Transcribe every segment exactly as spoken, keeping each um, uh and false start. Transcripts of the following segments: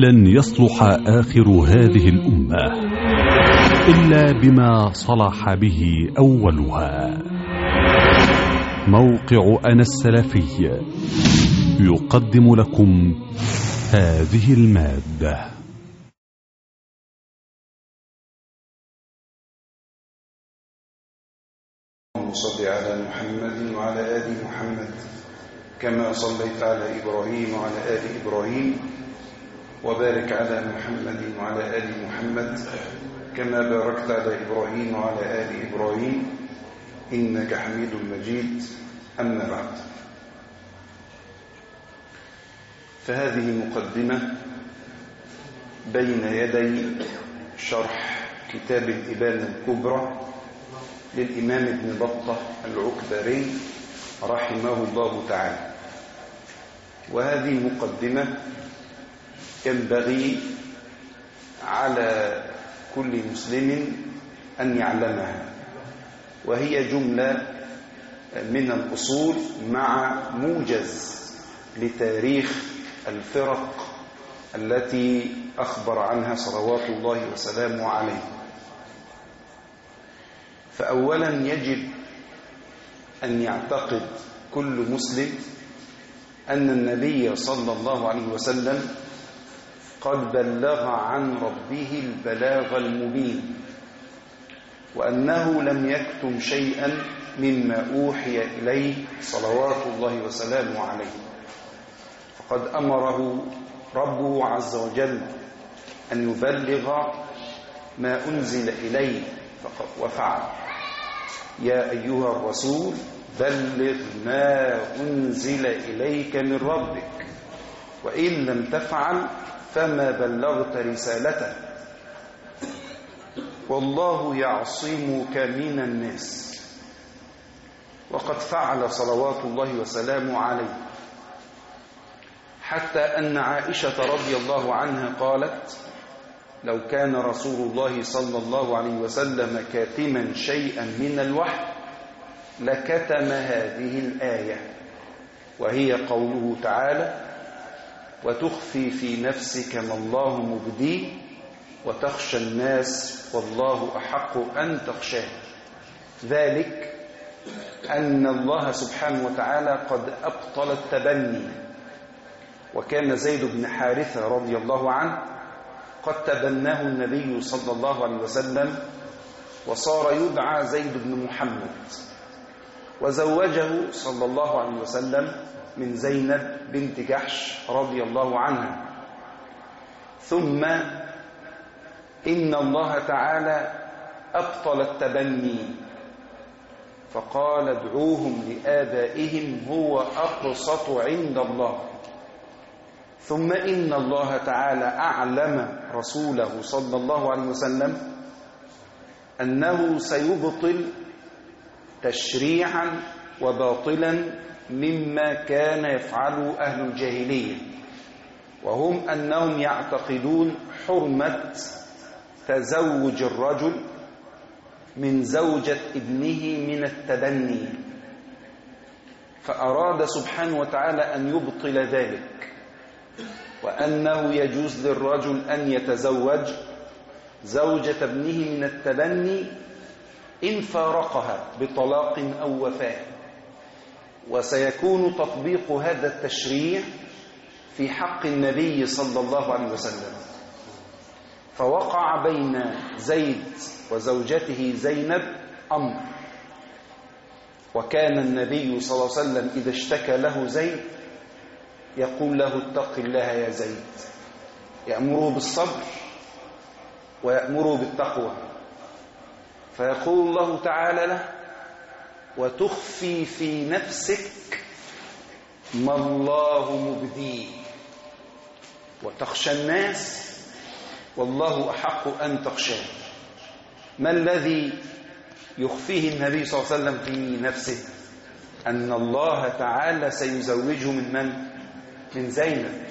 لن يصلح آخر هذه الأمة إلا بما صلح به أولها. موقع أنا السلفي يقدم لكم هذه المادة. اللهم صل على محمد وعلى آل محمد كما صليت على إبراهيم وعلى آل إبراهيم، وبارك على محمد وعلى آل محمد كما باركت على إبراهيم وعلى آل إبراهيم إنك حميد مجيد. أما بعد، فهذه مقدمة بين يدي شرح كتاب الإبانة الكبرى للإمام ابن بطة العكبري رحمه الله تعالى. وهذه مقدمة ينبغي على كل مسلم أن يعلمها، وهي جملة من الأصول مع موجز لتاريخ الفرق التي أخبر عنها صلوات الله وسلامه عليه. فأولا يجب أن يعتقد كل مسلم أن النبي صلى الله عليه وسلم قد بلغ عن ربه البلاغ المبين، وأنه لم يكتم شيئا مما أوحي إليه صلوات الله وسلامه عليه، فقد أمره ربه عز وجل أن يبلغ ما أنزل إليه وفعل. يا أيها الرسول بلغ ما أنزل إليك من ربك وإن لم تفعل فما بلغت رسالته والله يعصمك من الناس. وقد فعل صلوات الله وسلامه عليه، حتى أن عائشة رضي الله عنها قالت: لو كان رسول الله صلى الله عليه وسلم كاتما شيئا من الوحي لكتم هذه الآية، وهي قوله تعالى: وتخفي في نفسك ما الله مبديه وتخشى الناس والله أحق أن تخشاه. ذلك أن الله سبحانه وتعالى قد أبطل التبني، وكان زيد بن حارثة رضي الله عنه قد تبناه النبي صلى الله عليه وسلم وصار يدعى زيد بن محمد، وزوجه صلى الله عليه وسلم من زينب بنت جحش رضي الله عنها. ثم إن الله تعالى أبطل التبني فقال: ادعوهم لآبائهم هو أقسط عند الله. ثم إن الله تعالى أعلم رسوله صلى الله عليه وسلم أنه سيبطل تشريعا وباطلا مما كان يفعله أهل الجاهلية، وهم أنهم يعتقدون حرمة تزوج الرجل من زوجة ابنه من التبني، فأراد سبحانه وتعالى أن يبطل ذلك، وأنه يجوز للرجل أن يتزوج زوجة ابنه من التبني إن فارقها بطلاق أو وفاة. وسيكون تطبيق هذا التشريع في حق النبي صلى الله عليه وسلم. فوقع بين زيد وزوجته زينب أمر، وكان النبي صلى الله عليه وسلم إذا اشتكى له زيد يقول له: اتق الله يا زيد، يأمره بالصبر ويأمره بالتقوى. فيقول الله تعالى له: وتخفي في نفسك ما الله مبديه وتخشى الناس والله أحق أن تخشاه. ما الذي يخفيه النبي صلى الله عليه وسلم في نفسه؟ أن الله تعالى سيزوجه من من؟ من زينب.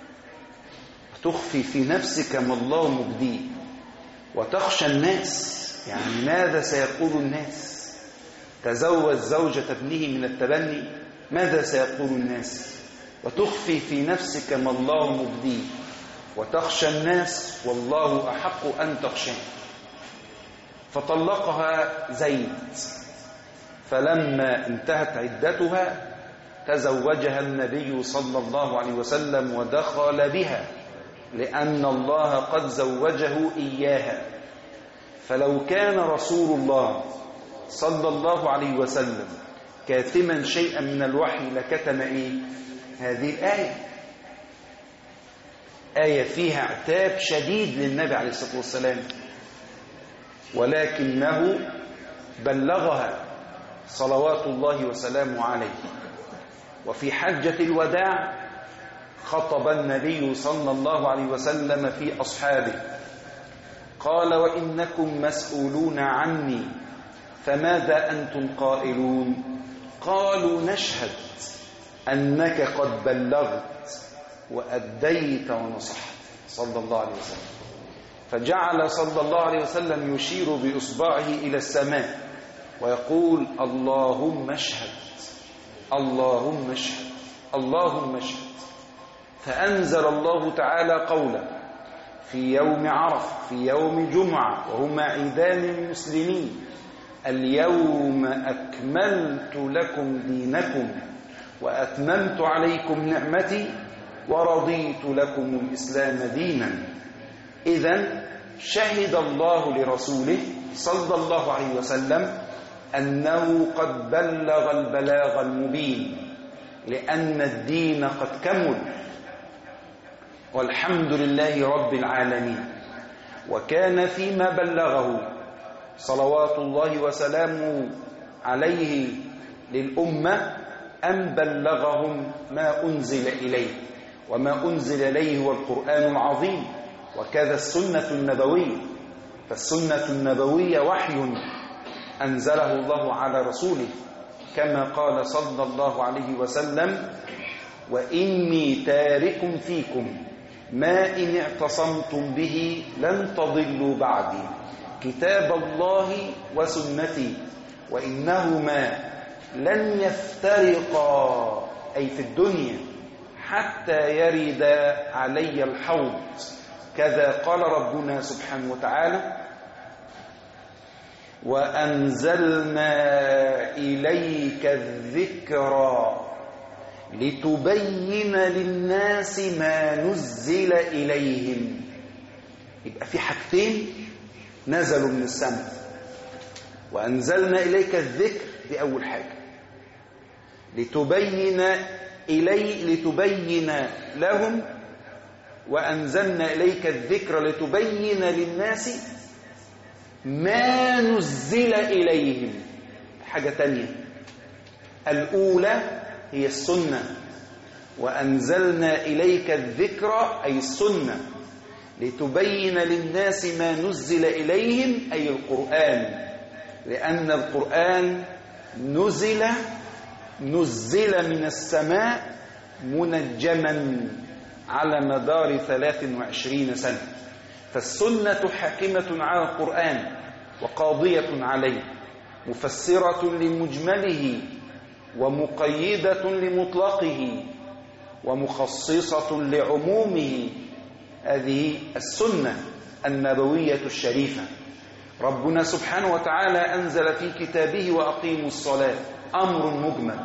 تخفي في نفسك ما الله مبديه وتخشى الناس، يعني ماذا سيقول الناس؟ تزوج زوجة ابنه من التبني، ماذا سيقول الناس؟ وتخفي في نفسك ما الله مبديه وتخشى الناس والله أحق أن تخشاه. فطلقها زيد، فلما انتهت عدتها تزوجها النبي صلى الله عليه وسلم ودخل بها، لأن الله قد زوجه إياها. فلو كان رسول الله صلى الله عليه وسلم كاتما شيئا من الوحي لكتم إيه؟ هذه الآية، آية فيها عتاب شديد للنبي عليه الصلاة والسلام، ولكنه بلغها صلوات الله وسلامه عليه. وفي حجة الوداع خطب النبي صلى الله عليه وسلم في أصحابه قال: وإنكم مسؤولون عني فماذا أنتم قائلون؟ قالوا: نشهد أنك قد بلغت وأديت ونصحت، صلى الله عليه وسلم. فجعل صلى الله عليه وسلم يشير بإصبعه إلى السماء ويقول: اللهم اشهد، اللهم اشهد، اللهم اشهد. فأنزل الله تعالى قوله في يوم عرفة، في يوم جمعة، وهما عيدان للمسلمين: اليوم أكملت لكم دينكم وأتممت عليكم نعمتي ورضيت لكم الإسلام دينا. إذن شهد الله لرسوله صلى الله عليه وسلم أنه قد بلغ البلاغ المبين، لأن الدين قد كمل، والحمد لله رب العالمين. وكان فيما بلغه صلوات الله وسلامه عليه للأمة أن بلغهم ما أنزل إليه، وما أنزل إليه هو القرآن العظيم، وكذا السنة النبوية. فالسنة النبوية وحي أنزله الله على رسوله، كما قال صلى الله عليه وسلم: وإني تارك فيكم ما إن اعتصمتم به لن تضلوا بعدي، كتاب الله وسنتي، وإنهما لن يفترقا، أي في الدنيا، حتى يرد علي الحوض. كذا قال ربنا سبحانه وتعالى: وأنزلنا إليك الذكرى لتبين للناس ما نزل إليهم. يبقى في حاجتين نزلوا من السماء: وأنزلنا إليك الذكر، دي أول حاجة، لتبين إلي لتبين لهم، وأنزلنا إليك الذكر لتبين للناس ما نزل إليهم. حاجة تانية، الأولى هي السنة، وأنزلنا إليك الذكر أي السنة لتبين للناس ما نزل إليهم أي القرآن، لأن القرآن نزل نزل من السماء منجما على مدار ثلاث وعشرين سنة. فالسنة حاكمة على القرآن وقاضية عليه، مفسرة لمجمله ومقيدة لمطلقه ومخصصة لعمومه. هذه السنة النبوية الشريفة. ربنا سبحانه وتعالى أنزل في كتابه: وأقيموا الصلاة، أمر مجمل.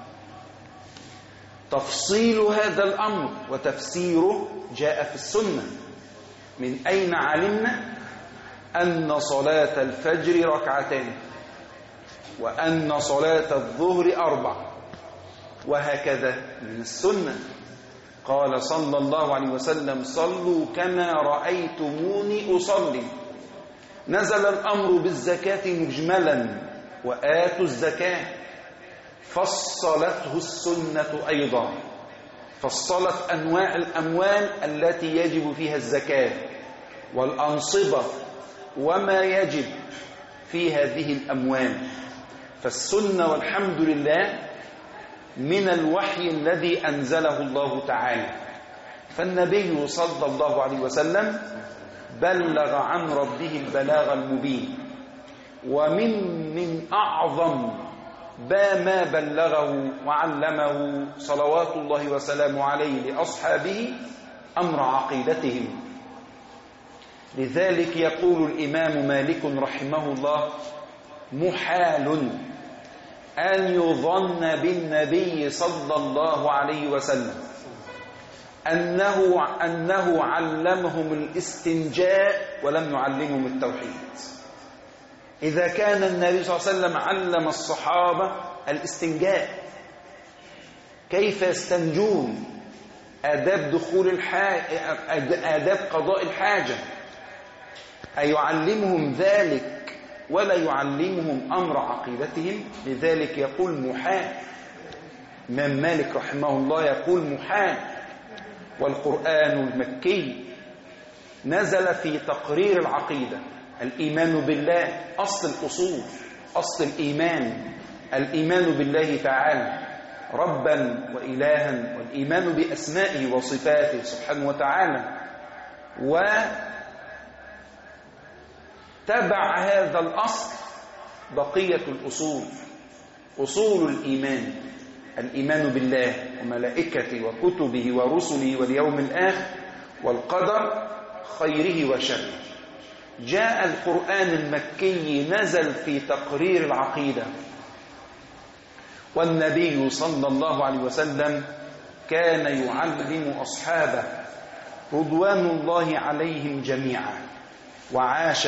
تفصيل هذا الأمر وتفسيره جاء في السنة. من أين علمنا أن صلاة الفجر ركعتين، وأن صلاة الظهر أربع، وهكذا من السنة. قال صلى الله عليه وسلم: صلوا كما رأيتموني أصلي. نزل الأمر بالزكاة مجملا: وآتوا الزكاة. فصلته السنة أيضا، فصلت أنواع الأموال التي يجب فيها الزكاة والأنصبة وما يجب في هذه الأموال. فالسنة والحمد لله من الوحي الذي أنزله الله تعالى. فالنبي صلى الله عليه وسلم بلغ عن ربه البلاغ المبين. ومن من أعظم ما بلغه وعلمه صلوات الله وسلامه عليه لأصحابه أمر عقيدتهم. لذلك يقول الإمام مالك رحمه الله: محال أن يظن بالنبي صلى الله عليه وسلم أنه, أنه علمهم الاستنجاء ولم يعلمهم التوحيد. إذا كان النبي صلى الله عليه وسلم علم الصحابة الاستنجاء، كيف يستنجون، آداب دخول الحاجة، آداب قضاء الحاجة، أيعلمهم ذلك ولا يعلمهم أمر عقيدتهم؟ لذلك يقول محال. إمام مالك رحمه الله يقول محال. والقرآن المكي نزل في تقرير العقيدة، الإيمان بالله أصل الأصول، أصل الإيمان، الإيمان بالله تعالى ربا وإلها، والإيمان بأسمائه وصفاته سبحانه وتعالى. وتبع هذا الأصل بقية الأصول، أصول الإيمان: الإيمان بالله وملائكته وكتبه ورسله واليوم الآخر والقدر خيره وشره. جاء القرآن المكي نزل في تقرير العقيدة، والنبي صلى الله عليه وسلم كان يعلم أصحابه رضوان الله عليهم جميعا، وعاش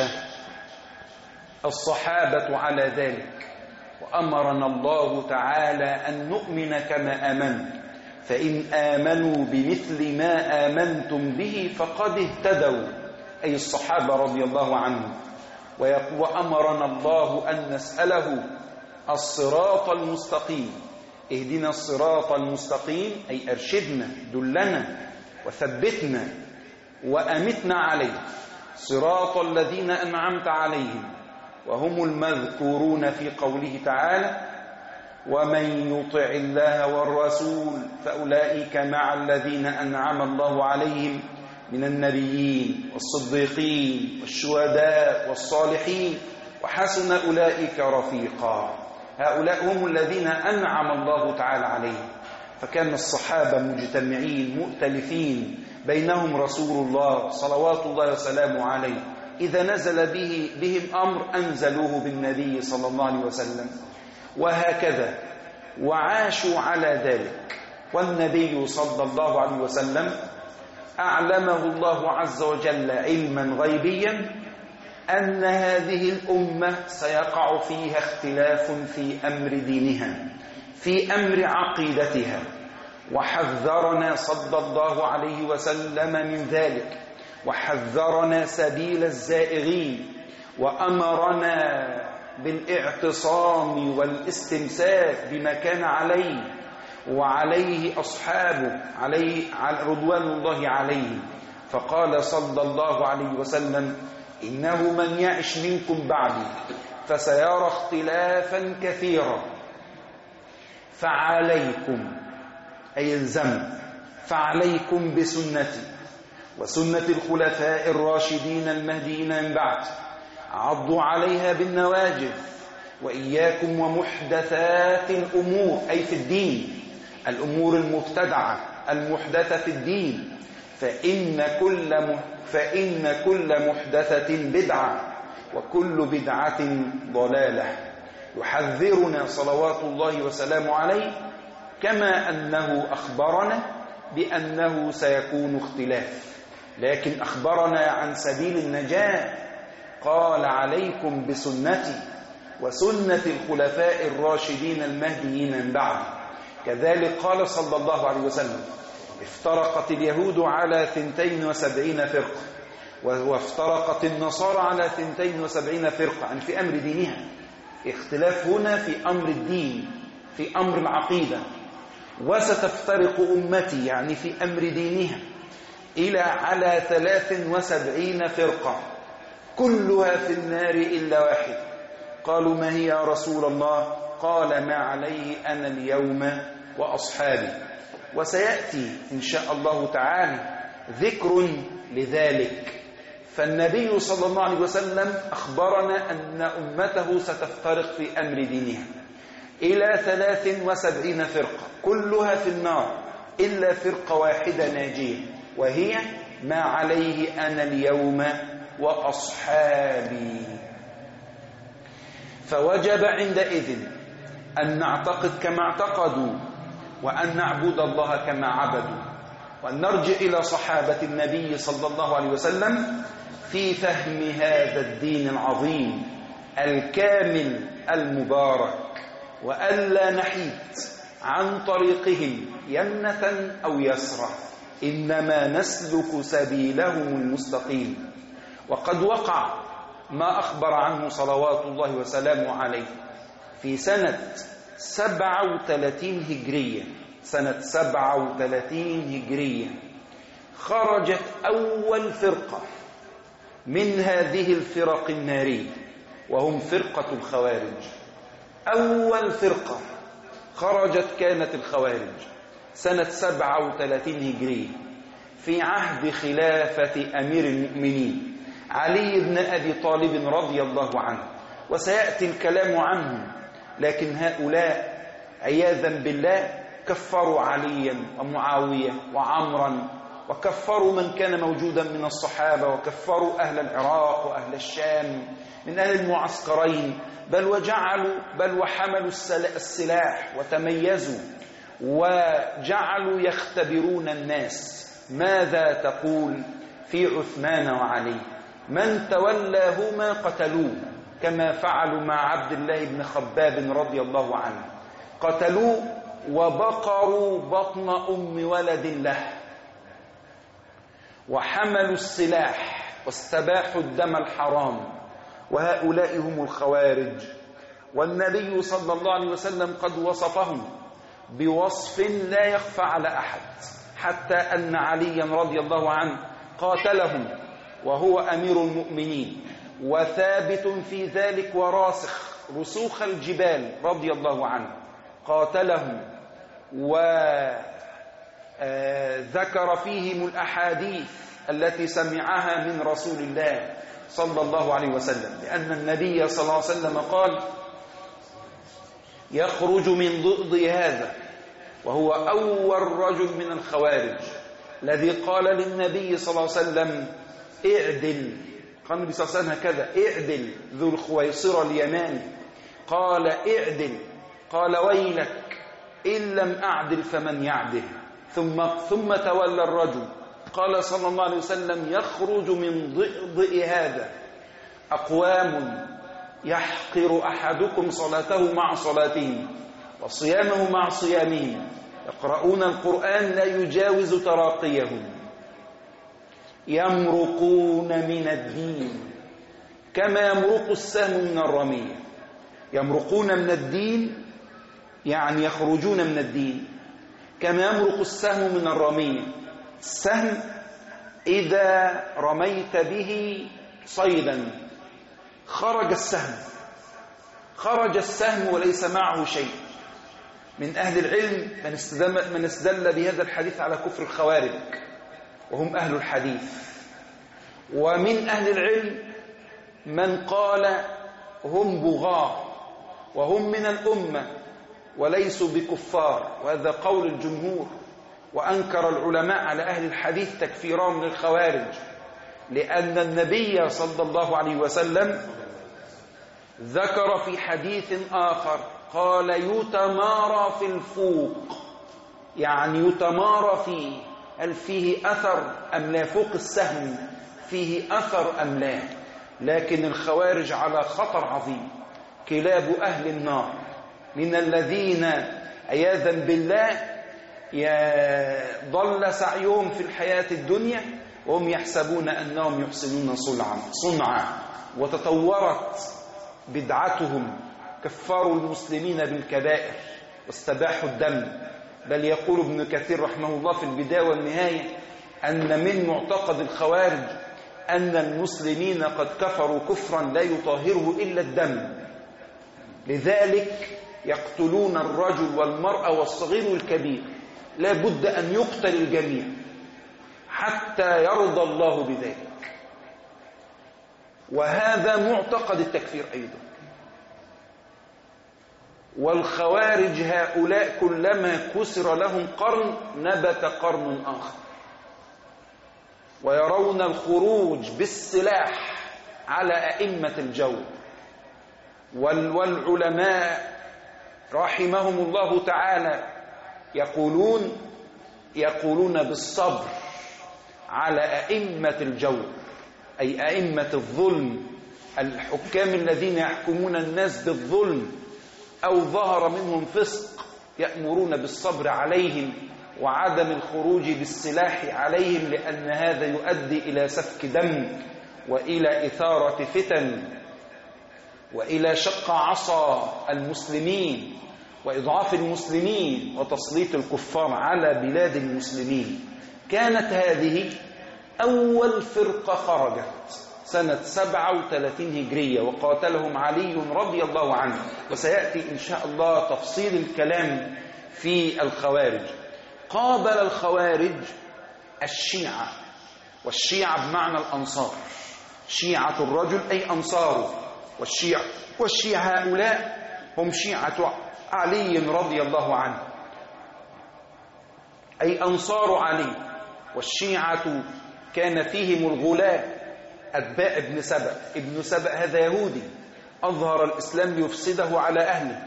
الصحابة على ذلك. وأمرنا الله تعالى أن نؤمن كما آمنوا، فإن آمنوا بمثل ما آمنتم به فقد اهتدوا، أي الصحابة رضي الله عنهم. وأمرنا الله أن نسأله الصراط المستقيم، اهدنا الصراط المستقيم، أي أرشدنا، دلنا وثبتنا وأمتنا عليه، صراط الذين أنعمت عليهم، وهم المذكورون في قوله تعالى: ومن يطع الله والرسول فأولئك مع الذين أنعم الله عليهم من النبيين والصديقين والشهداء والصالحين وحسن أولئك رفيقا. هؤلاء هم الذين أنعم الله تعالى عليهم. فكان الصحابة مجتمعين مؤتلفين، بينهم رسول الله صلوات الله وسلامه عليه، إذا نزل به بهم أمر أنزلوه بالنبي صلى الله عليه وسلم، وهكذا وعاشوا على ذلك. والنبي صلى الله عليه وسلم أعلمه الله عز وجل علما غيبيا أن هذه الأمة سيقع فيها اختلاف في أمر دينها، في أمر عقيدتها، وحذرنا صلى الله عليه وسلم من ذلك، وحذرنا سبيل الزائغين، وأمرنا بالاعتصام والاستمساك بما كان عليه وعليه أصحابه عليه رضوان الله عليهم. فقال صلى الله عليه وسلم: إنه من يعش منكم بعدي فسيرى اختلافا كثيرا، فعليكم، أي الزم، فعليكم بسنتي وسنة الخلفاء الراشدين المهديين من بعد، عضوا عليها بالنواجذ، وإياكم ومحدثات الأمور، أي في الدين، الأمور المبتدعة المحدثة في الدين، فإن كل فإن كل محدثة بدعة وكل بدعة ضلالة. يحذرنا صلوات الله وسلامه عليه، كما أنه أخبرنا بأنه سيكون اختلاف، لكن أخبرنا عن سبيل النجاة. قال: عليكم بسنتي وسنة الخلفاء الراشدين المهديين من بعد. كذلك قال صلى الله عليه وسلم: افترقت اليهود على ثنتين وسبعين فرقة، وافترقت النصارى على ثنتين وسبعين فرقة، يعني في أمر دينها. اختلاف هنا في أمر الدين، في أمر العقيدة. وستفترق أمتي، يعني في أمر دينها، إلى على ثلاث وسبعين فرقة، كلها في النار إلا واحد. قالوا: ما هي يا رسول الله؟ قال: ما عليه أنا اليوم وأصحابي. وسيأتي إن شاء الله تعالى ذكر لذلك. فالنبي صلى الله عليه وسلم أخبرنا أن أمته ستفترق في أمر دينها إلى ثلاث وسبعين فرقة، كلها في النار إلا فرقة واحدة ناجية، وهي ما عليه أنا اليوم وأصحابي. فوجب عندئذ أن نعتقد كما اعتقدوا، وأن نعبد الله كما عبدوا، وأن نرجع إلى صحابة النبي صلى الله عليه وسلم في فهم هذا الدين العظيم الكامل المبارك، وألا نحيد عن طريقهم يمنة أو يسرة، إنما نسلك سبيلهم المستقيم. وقد وقع ما أخبر عنه صلوات الله وسلامه عليه في سنة سبعة وثلاثين هجرية، سنة سبعة وثلاثين هجرية خرجت أول فرقة من هذه الفرق النارية، وهم فرقة الخوارج. أول فرقة خرجت كانت الخوارج سنة سبعة وثلاثين هجرية في عهد خلافة أمير المؤمنين علي بن أبي طالب رضي الله عنه، وسيأتي الكلام عنهم. لكن هؤلاء عياذا بالله كفروا عليا ومعاوية وعمرا، وكفروا من كان موجودا من الصحابة، وكفروا أهل العراق وأهل الشام من أهل المعسكرين، بل وجعلوا بل وحملوا السلاح وتميزوا، وجعلوا يختبرون الناس ماذا تقول في عثمان وعلي، من تولاهما قتلوه، كما فعلوا مع عبد الله بن خباب رضي الله عنه، قتلوه وبقروا بطن أم ولد له، وحملوا السلاح واستباحوا الدم الحرام. وهؤلاء هم الخوارج، والنبي صلى الله عليه وسلم قد وصفهم بوصف لا يخفى على أحد، حتى أن عليا رضي الله عنه قاتلهم وهو أمير المؤمنين، وثابت في ذلك وراسخ رسوخ الجبال رضي الله عنه، قاتلهم وذكر فيهم الأحاديث التي سمعها من رسول الله صلى الله عليه وسلم، لأن النبي صلى الله عليه وسلم قال: يخرج من ضئض هذا، وهو أول رجل من الخوارج الذي قال للنبي صلى الله عليه وسلم: اعدل. قال النبي صلى الله عليه وسلم هكذا: اعدل. ذو الخويصرة اليماني قال: اعدل. قال: ويلك إن لم أعدل فمن يعدل. ثم ثم تولى الرجل. قال صلى الله عليه وسلم: يخرج من ضئض هذا أقوام يحقر أحدكم صلاته مع صلاتهم وصيامه مع صيامهم، يقرؤون القرآن لا يجاوز تراقيهم، يمرقون من الدين كما يمرق السهم من الرمية. يمرقون من الدين يعني يخرجون من الدين كما يمرق السهم من الرمية. السهم إذا رميت به صيدا خرج السهم خرج السهم وليس معه شيء. من أهل العلم من استدل, من استدل بهذا الحديث على كفر الخوارج، وهم أهل الحديث. ومن أهل العلم من قال هم بغاة وهم من الأمة وليسوا بكفار، وهذا قول الجمهور. وأنكر العلماء على أهل الحديث تكفيرهم للخوارج، لأن النبي صلى الله عليه وسلم ذكر في حديث آخر قال: يتمارى في الفوق، يعني يتمارى فيه، هل فيه أثر أم لا؟ فوق السهم فيه أثر أم لا؟ لكن الخوارج على خطر عظيم، كلاب أهل النار، من الذين عياذا بالله ضل سعيهم في الحياة الدنيا وهم يحسبون أنهم يحسنون صنعا، وتطورت بدعتهم، كفروا المسلمين بالكبائر واستباحوا الدم. بل يقول ابن كثير رحمه الله في البداية والنهاية أن من معتقد الخوارج أن المسلمين قد كفروا كفرا لا يطهره إلا الدم، لذلك يقتلون الرجل والمرأة والصغير والكبير، لا بد أن يقتل الجميع حتى يرضى الله بذلك. وهذا معتقد التكفير أيضا. والخوارج هؤلاء كلما كسر لهم قرن نبت قرن آخر، ويرون الخروج بالسلاح على أئمة الجور. والعلماء رحمهم الله تعالى يقولون يقولون بالصبر على أئمة الجور، أي أئمة الظلم، الحكام الذين يحكمون الناس بالظلم أو ظهر منهم فسق، يأمرون بالصبر عليهم وعدم الخروج بالسلاح عليهم، لأن هذا يؤدي إلى سفك دم وإلى إثارة فتن وإلى شق عصا المسلمين وإضعاف المسلمين وتسليط الكفار على بلاد المسلمين. كانت هذه أول فرقة خرجت سنة سبعة وثلاثين هجرية، وقاتلهم علي رضي الله عنه، وسيأتي إن شاء الله تفصيل الكلام في الخوارج. قابل الخوارج الشيعة، والشيعة بمعنى الأنصار، شيعة الرجل أي أنصاره، والشيعة والشيعة هؤلاء هم شيعة علي رضي الله عنه، أي أنصار علي. والشيعة كان فيهم الغلاة أتباع ابن سبأ. ابن سبأ هذا يهودي أظهر الإسلام ليفسده على أهله،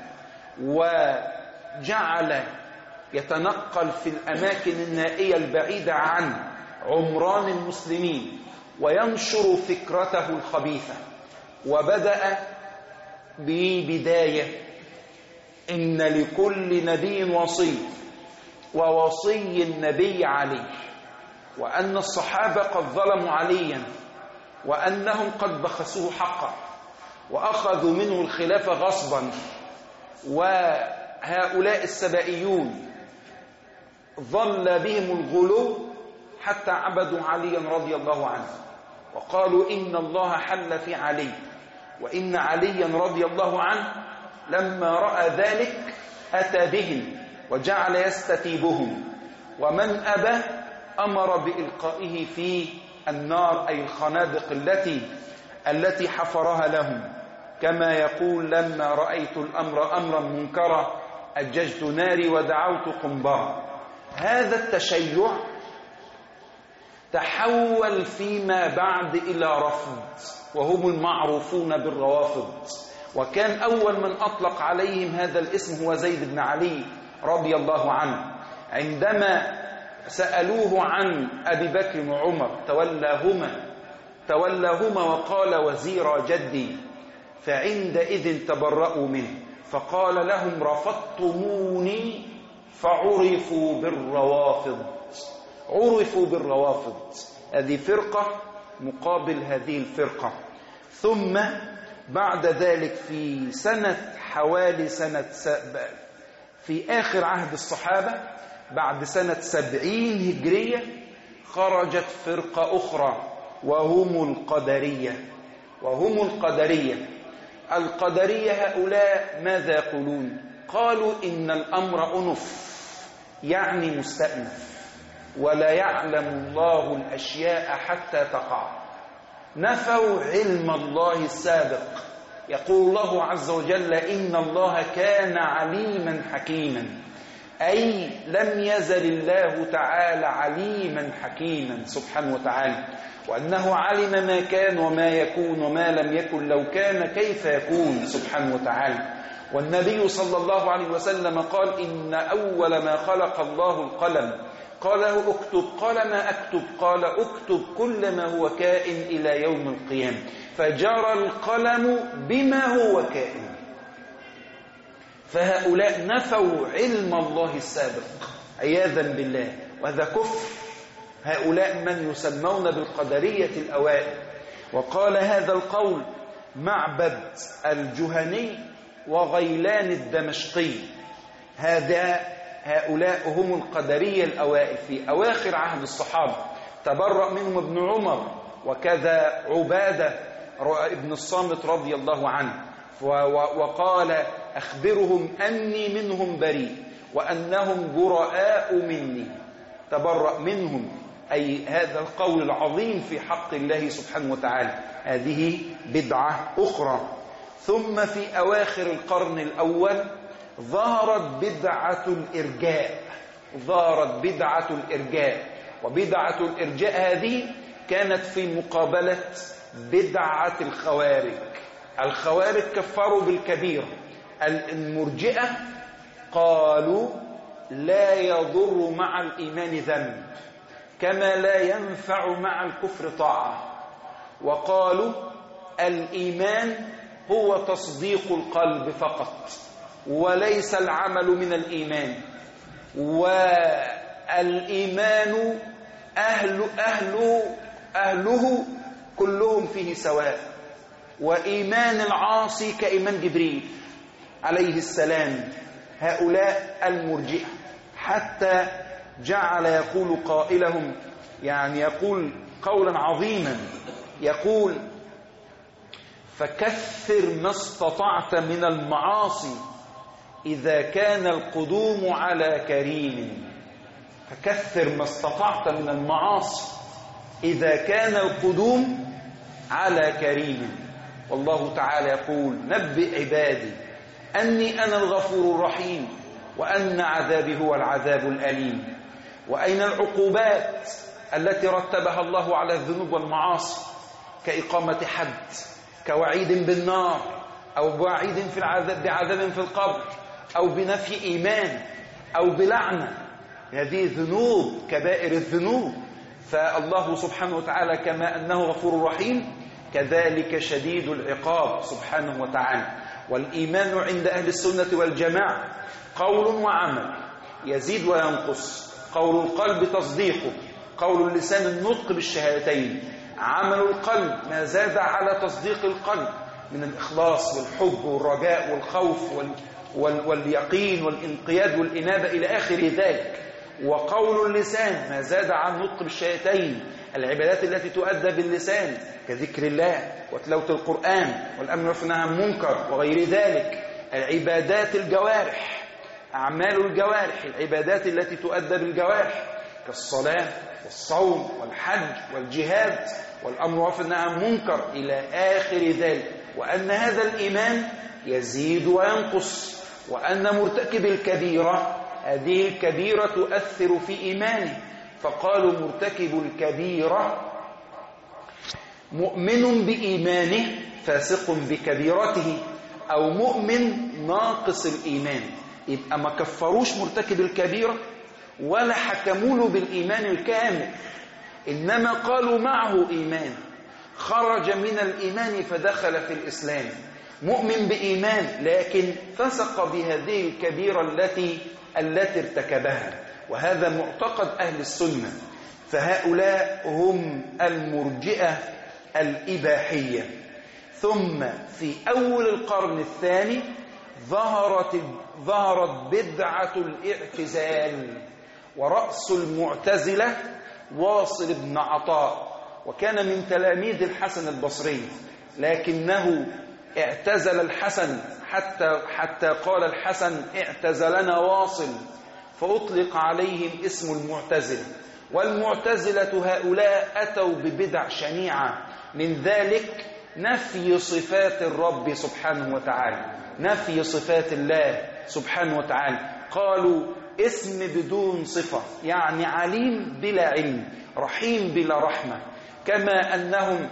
وجعل يتنقل في الأماكن النائية البعيدة عن عمران المسلمين وينشر فكرته الخبيثة. وبدأ ببداية إن لكل نبي وصي، ووصي النبي علي، وأن الصحابة قد ظلموا عليا، وأنهم قد بخسوه حقا وأخذوا منه الخلافة غصبا. وهؤلاء السبائيون ظل بهم الغلو حتى عبدوا عليا رضي الله عنه، وقالوا إن الله حل في علي، وإن عليا رضي الله عنه لما رأى ذلك أتى بهم وجعل يستتيبهم، ومن أبى أمر بإلقائه في النار، أي الخنادق التي التي حفرها لهم، كما يقول لما رأيت الأمر أمرا منكرا أججت ناري ودعوت قنبرا. هذا التشيع تحول فيما بعد إلى رفض، وهم المعروفون بالروافض. وكان أول من أطلق عليهم هذا الاسم هو زيد بن علي رضي الله عنه، عندما سألوه عن أبي بكر وعمر تولاهما تولاهما وقال وزير جدي، فعندئذ تبرأوا منه، فقال لهم رفضتموني فعرفوا بالروافض. عرفوا بالروافض، هذه فرقة مقابل هذه الفرقة. ثم بعد ذلك في سنة حوالي سنة في آخر عهد الصحابة بعد سنة سبعين هجرية خرجت فرقة أخرى، وهم القدرية. وهم القدرية القدرية هؤلاء ماذا يقولون؟ قالوا إن الأمر أنف، يعني مستأنف، ولا يعلم الله الأشياء حتى تقع. نفوا علم الله السابق. يقول الله عز وجل إن الله كان عليما حكيما، أي لم يزل الله تعالى عليما حكيما سبحانه وتعالى، وأنه علم ما كان وما يكون وما لم يكن لو كان كيف يكون سبحانه وتعالى. والنبي صلى الله عليه وسلم قال إن أول ما خلق الله القلم، قال له اكتب، قال ما أكتب؟ قال اكتب كل ما هو كائن إلى يوم القيامة، فجرى القلم بما هو كائن. فهؤلاء نفوا علم الله السابق عياذا بالله، وهذا كفر. هؤلاء من يسمون بالقدرية الأوائل. وقال هذا القول معبد الجهني وغيلان الدمشقي. هذا هؤلاء هم القدرية الأوائل في أواخر عهد الصحابة، تبرأ منهم ابن عمر، وكذا عبادة ابن الصامت رضي الله عنه، وقال أخبرهم أني منهم بريء وأنهم براء مني. تبرأ منهم، أي هذا القول العظيم في حق الله سبحانه وتعالى. هذه بدعة أخرى. ثم في أواخر القرن الأول ظهرت بدعة الإرجاء ظهرت بدعة الإرجاء وبدعة الإرجاء هذه كانت في مقابلة بدعة الخوارج. الخوارج كفروا بالكبيرة، المرجئة قالوا لا يضر مع الإيمان ذنب كما لا ينفع مع الكفر طاعة، وقالوا الإيمان هو تصديق القلب فقط وليس العمل من الإيمان، والإيمان أهل أهل أهله كلهم فيه سواء، وإيمان العاصي كإيمان جبريل عليه السلام. هؤلاء المرجئة حتى جعل يقول قائلهم، يعني يقول قولا عظيما، يقول فكثر ما استطعت من المعاصي إذا كان القدوم على كريم. فكثر ما استطعت من المعاصي إذا كان القدوم على كريم. والله تعالى يقول نبئ عبادي أني أنا الغفور الرحيم وأن عذابي هو العذاب الأليم. وأين العقوبات التي رتبها الله على الذنوب والمعاصي كإقامة حد، كوعيد بالنار، أو بوعيد في العذاب بعذاب في القبر، أو بنفي إيمان، أو بلعنة. هذه ذنوب كبائر الذنوب. فالله سبحانه وتعالى كما أنه غفور رحيم كذلك شديد العقاب سبحانه وتعالى. والإيمان عند أهل السنة والجماعة قول وعمل يزيد وينقص. قول القلب تصديقه، قول اللسان النطق بالشهادتين، عمل القلب ما زاد على تصديق القلب من الإخلاص والحب والرجاء والخوف وال وال واليقين والانقياد والإنابة إلى آخر ذلك. وقول اللسان ما زاد عن نطق بالشهادتين، العبادات التي تؤدى باللسان كذكر الله وتلاوة القرآن والأمر والنهي عن المنكر وغير ذلك. العبادات الجوارح، أعمال الجوارح، العبادات التي تؤدى بالجوارح كالصلاة والصوم والحج والجهاد والأمر والنهي عن المنكر إلى آخر ذلك. وأن هذا الإيمان يزيد وينقص، وأن مرتكب الكبيرة هذه الكبيرة تؤثر في إيمانه. فقالوا مرتكب الكبيرة مؤمن بإيمانه فاسق بكبيرته، أو مؤمن ناقص الإيمان. يبقى ما كفروش مرتكب الكبيرة ولا حكموا له بالإيمان الكامل، إنما قالوا معه إيمان، خرج من الإيمان فدخل في الإسلام، مؤمن بإيمان لكن فسق بهذه الكبيرة التي التي ارتكبها. وهذا معتقد أهل السنة. فهؤلاء هم المرجئة الإباحية. ثم في أول القرن الثاني ظهرت ظهرت بدعة الاعتزال، ورأس المعتزلة واصل بن عطاء، وكان من تلاميذ الحسن البصري، لكنه اعتزل الحسن حتى حتى قال الحسن اعتزلنا واصل، فأطلق عليهم اسم المعتزلة. والمعتزلة هؤلاء أتوا ببدع شنيعة، من ذلك نفي صفات الرب سبحانه وتعالى، نفي صفات الله سبحانه وتعالى. قالوا اسم بدون صفة، يعني عليم بلا علم، رحيم بلا رحمة. كما أنهم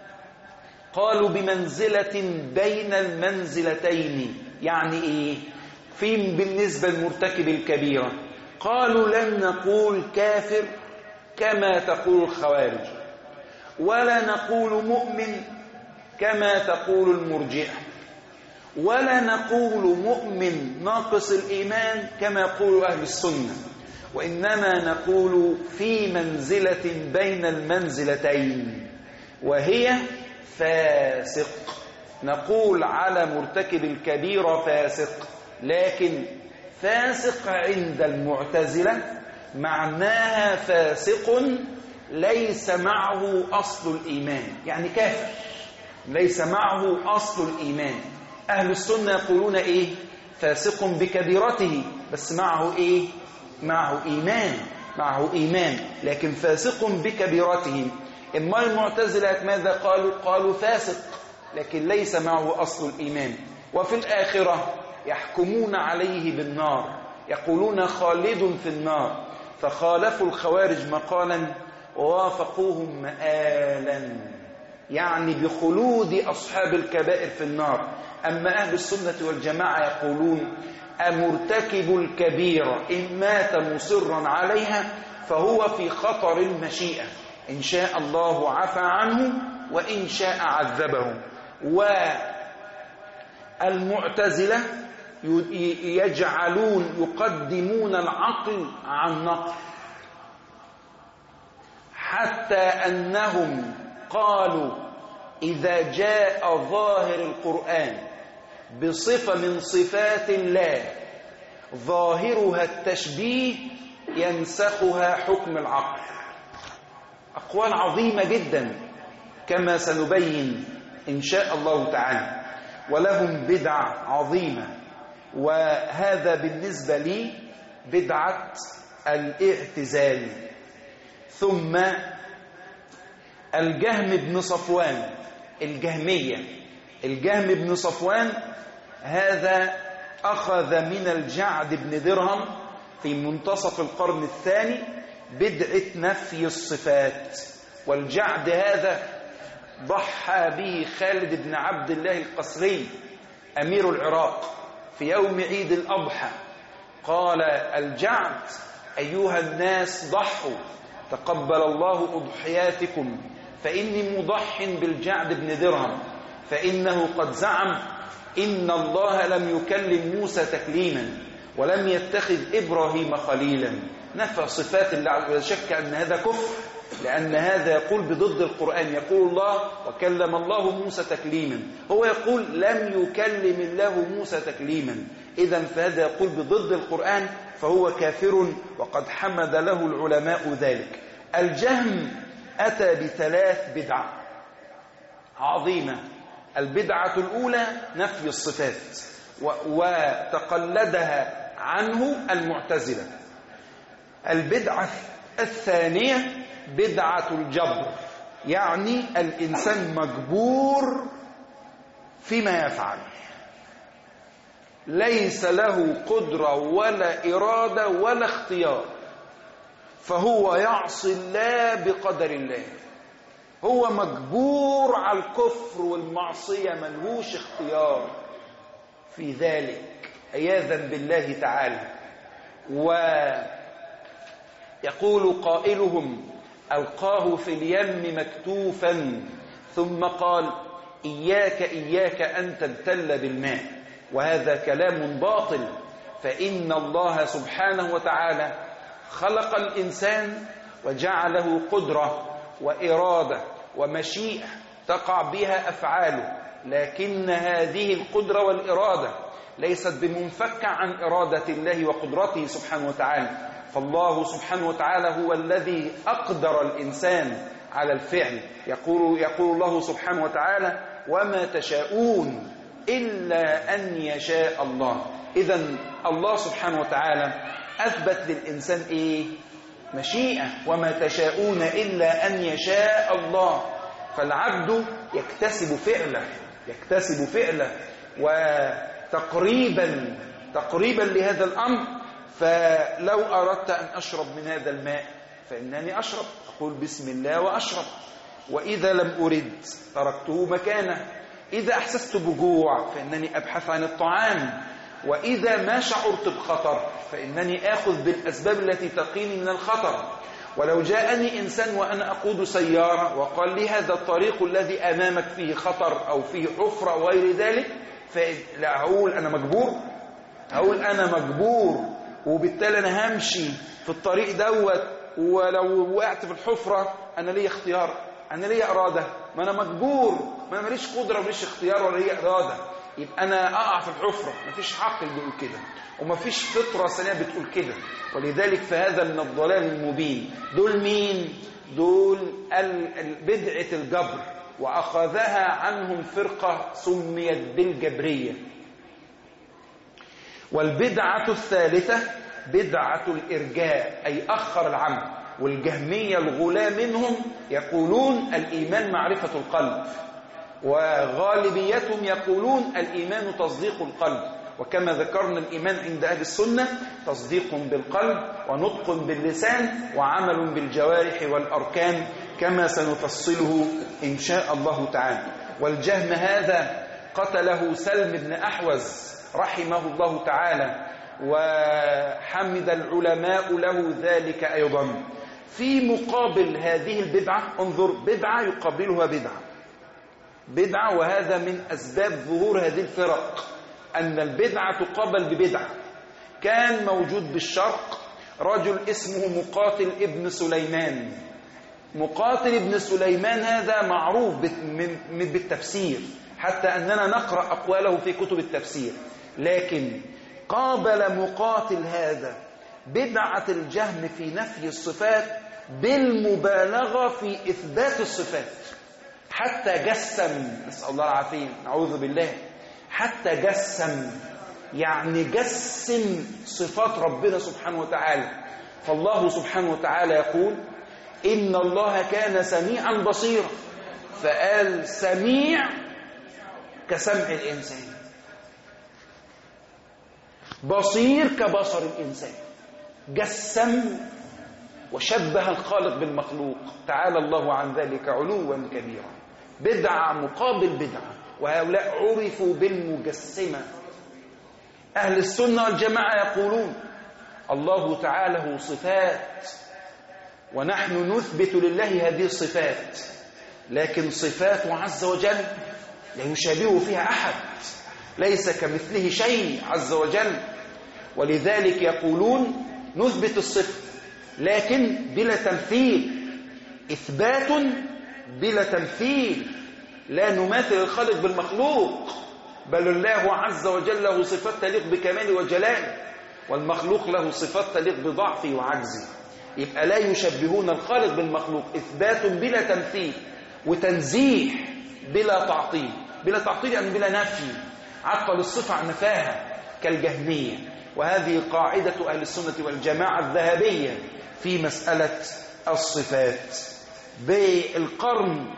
قالوا بمنزلة بين المنزلتين، يعني إيه؟ في بالنسبة لمرتكب الكبيرة قالوا لن نقول كافر كما تقول الخوارج، ولا نقول مؤمن كما تقول المرجئة، ولا نقول مؤمن ناقص الإيمان كما يقول أهل السنة، وإنما نقول في منزلة بين المنزلتين وهي فاسق. نقول على مرتكب الكبيرة فاسق، لكن فاسق عند المعتزلة معناها فاسق ليس معه أصل الإيمان، يعني كافر ليس معه أصل الإيمان. أهل السنة يقولون إيه؟ فاسق بكبيرته بس معه إيه؟ معه إيمان، معه إيمان لكن فاسق بكبيرته. إما المعتزلة ماذا قالوا؟ قالوا فاسق لكن ليس معه أصل الإيمان. وفي الآخرة يحكمون عليه بالنار، يقولون خالد في النار. فخالفوا الخوارج مقالا ووافقوهم مآلا، يعني بخلود أصحاب الكبائر في النار. أما أهل السنة والجماعة يقولون أمرتكب الكبيرة إن مات مصرا عليها فهو في خطر المشيئة، إن شاء الله عفى عنه وإن شاء عذبه. والمعتزلة يجعلون يقدمون العقل عن نقل، حتى أنهم قالوا إذا جاء ظاهر القرآن بصفة من صفات الله ظاهرها التشبيه ينسخها حكم العقل. أقوال عظيمة جدا كما سنبين إن شاء الله تعالى، ولهم بدعة عظيمة، وهذا بالنسبة لي بدعة الاعتزال. ثم الجهم بن صفوان، الجهمية، الجهم بن صفوان هذا أخذ من الجعد بن درهم في منتصف القرن الثاني بدعة نفي الصفات. والجعد هذا ضحى به خالد بن عبد الله القسري أمير العراق في يوم عيد الأضحى. قال الجعد أيها الناس ضحوا تقبل الله أضحياتكم، فإني مضح بالجعد بن درهم، فإنه قد زعم إن الله لم يكلم موسى تكليما ولم يتخذ إبراهيم خليلا. نفى صفات الله، ولا شك أن هذا كفر، لأن هذا يقول بضد القرآن. يقول الله وكلم الله موسى تكليما، هو يقول لم يكلم الله موسى تكليما، إذن فهذا يقول بضد القرآن، فهو كافر، وقد حمد له العلماء ذلك. الجهم أتى بثلاث بدع عظيمة. البدعة الأولى نفي الصفات، وتقلدها عنه المعتزلة. البدعة الثانية بدعة الجبر، يعني الإنسان مجبور فيما يفعل، ليس له قدرة ولا إرادة ولا اختيار، فهو يعصي الله بقدر الله، هو مجبور على الكفر والمعصية، ملهوش اختيار في ذلك عياذا بالله تعالى. ويقول قائلهم ألقاه في اليم مكتوفا ثم قال إياك إياك أن تبتل بالماء، وهذا كلام باطل، فإن الله سبحانه وتعالى خلق الإنسان وجعله قدرة وإرادة ومشيئة تقع بها أفعاله، لكن هذه القدرة والإرادة ليست بمنفكة عن إرادة الله وقدرته سبحانه وتعالى. فالله سبحانه وتعالى هو الذي أقدر الإنسان على الفعل. يقول, يقول الله سبحانه وتعالى وما تشاءون إلا أن يشاء الله. إذن الله سبحانه وتعالى أثبت للإنسان إيه؟ مشيئة، وما تشاءون إلا أن يشاء الله. فالعبد يكتسب فعله يكتسب فعله وتقريبا تقريبا لهذا الأمر. فلو أردت أن أشرب من هذا الماء فإنني أشرب، أقول بسم الله وأشرب، وإذا لم أرد تركته مكانه. إذا أحسست بجوع فإنني أبحث عن الطعام، وإذا ما شعرت بخطر فإنني آخذ بالأسباب التي تقيني من الخطر. ولو جاءني إنسان وأنا أقود سيارة وقال لي هذا الطريق الذي أمامك فيه خطر أو فيه حفرة وغير ذلك، فلا أقول أنا مجبور، أقول أنا مجبور، وبالتالي أنا همشي في الطريق دوت، ولو وقعت في الحفرة أنا لي اختيار، أنا لي إرادة، ما أنا مجبور، ما أنا ماليش قدرة ماليش اختيار ولا لي إرادة، يبقى أنا أقع في الحفرة. مفيش عقل بيقول كده، ومفيش فطرة سنية بتقول كده. ولذلك فهذا من الضلال المبين. دول مين؟ دول بدعة الجبر، وأخذها عنهم فرقة سميت بالجبرية. والبدعة الثالثة بدعة الإرجاء، أي أخر العمل. والجهمية الغلاة منهم يقولون الإيمان معرفة القلب، وغالبيتهم يقولون الإيمان تصديق القلب. وكما ذكرنا الإيمان عند أهل السنة تصديق بالقلب ونطق باللسان وعمل بالجوارح والأركان كما سنفصله إن شاء الله تعالى. والجهم هذا قتله سلم بن أحوز رحمه الله تعالى، وحمد العلماء له ذلك أيضا. في مقابل هذه البدعة انظر، بدعة يقابلها بدعة بدعة وهذا من أسباب ظهور هذه الفرق، أن البدعة تقابل ببدعة. كان موجود بالشرق رجل اسمه مقاتل ابن سليمان. مقاتل ابن سليمان هذا معروف بالتفسير، حتى أننا نقرأ أقواله في كتب التفسير، لكن قابل مقاتل هذا بدعة الجهم في نفي الصفات بالمبالغة في إثبات الصفات، حتى جسم، نسأل الله العافية نعوذ بالله، حتى جسم يعني جسم صفات ربنا سبحانه وتعالى. فالله سبحانه وتعالى يقول إن الله كان سميعا بصيرا، فقال سميع كسمع الإنسان، بصير كبصر الإنسان، جسم وشبه الخالق بالمخلوق، تعالى الله عن ذلك علوا كبيرا. بدعة مقابل بدعة، وهؤلاء عرفوا بالمجسمة. أهل السنة والجماعة يقولون الله تعالى له صفات ونحن نثبت لله هذه الصفات، لكن صفاته عز وجل لا يشابه فيها أحد، ليس كمثله شيء عز وجل. ولذلك يقولون نثبت الصفة لكن بلا تمثيل، إثبات بلا تمثيل، لا نماثل الخالق بالمخلوق، بل الله عز وجل له صفات تليق بكماله وجلاله، والمخلوق له صفات تليق بضعفه وعجزه. يبقى لا يشبهون الخالق بالمخلوق، إثبات بلا تمثيل وتنزيح بلا تعطيل. بلا تعطيل يعني بلا نفي، عطل الصفة عن نفاها كالجهمية. وهذه قاعدة أهل السنة والجماعة الذهبية في مسألة الصفات. بالقرن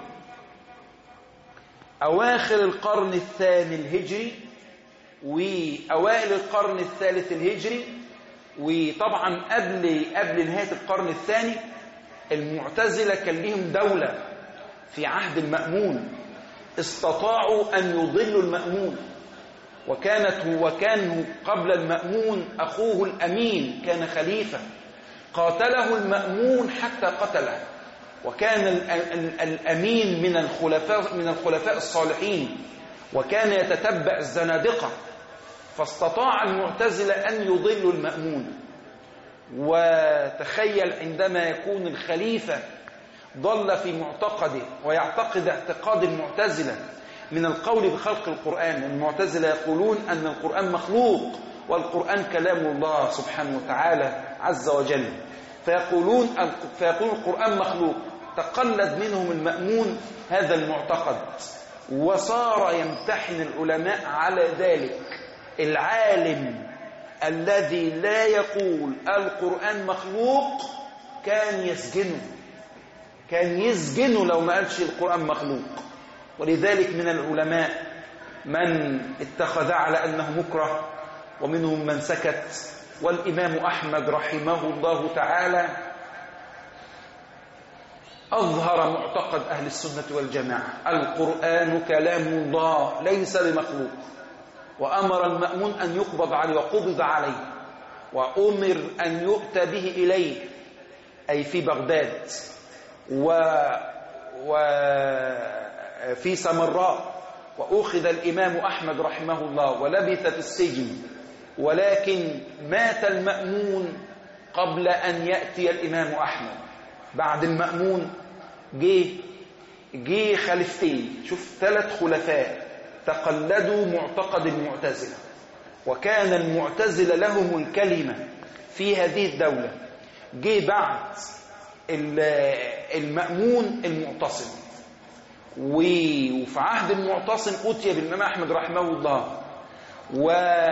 أواخر القرن الثاني الهجري وأوائل القرن الثالث الهجري، وطبعا قبل قبل نهاية القرن الثاني، المعتزلة كان لهم دولة في عهد المأمون، استطاعوا أن يضلوا المأمون. وكانت وكان قبل المأمون أخوه الأمين كان خليفة، قاتله المأمون حتى قتله، وكان الأمين من الخلفاء من الخلفاء الصالحين، وكان يتتبع الزنادقة، فاستطاع المعتزلة أن يضلوا المأمون. وتخيل عندما يكون الخليفة ضل في معتقده ويعتقد اعتقاد المعتزلة من القول بخلق القرآن. المعتزلة يقولون أن القرآن مخلوق والقرآن كلام الله سبحانه وتعالى عز وجل، فيقولون فيقول القرآن مخلوق. تقلد منهم المأمون هذا المعتقد، وصار يمتحن العلماء على ذلك. العالم الذي لا يقول القرآن مخلوق كان يسجنه، كان يسجنه لو ما قالش القرآن مخلوق. ولذلك من العلماء من اتخذ على أنه مكره، ومنهم من سكت. والإمام أحمد رحمه الله تعالى أظهر معتقد أهل السنة والجماعة: القرآن كلام الله ليس بمخلوق. وأمر المأمون أن يقبض عليه، وقبض عليه، وأمر أن يؤتى به إليه أي في بغداد و وفي سمراء. وأخذ الإمام أحمد رحمه الله ولبث في السجن، ولكن مات المأمون قبل أن يأتي الإمام أحمد. بعد المأمون جه جه خليفتين، شوف ثلاث خلفاء تقلدوا معتقد المعتزلة، وكان المعتزلة لهم الكلمة في هذه الدولة. جه بعد المأمون المعتصم، وفي عهد المعتصم أتي بالإمام أحمد رحمه الله، و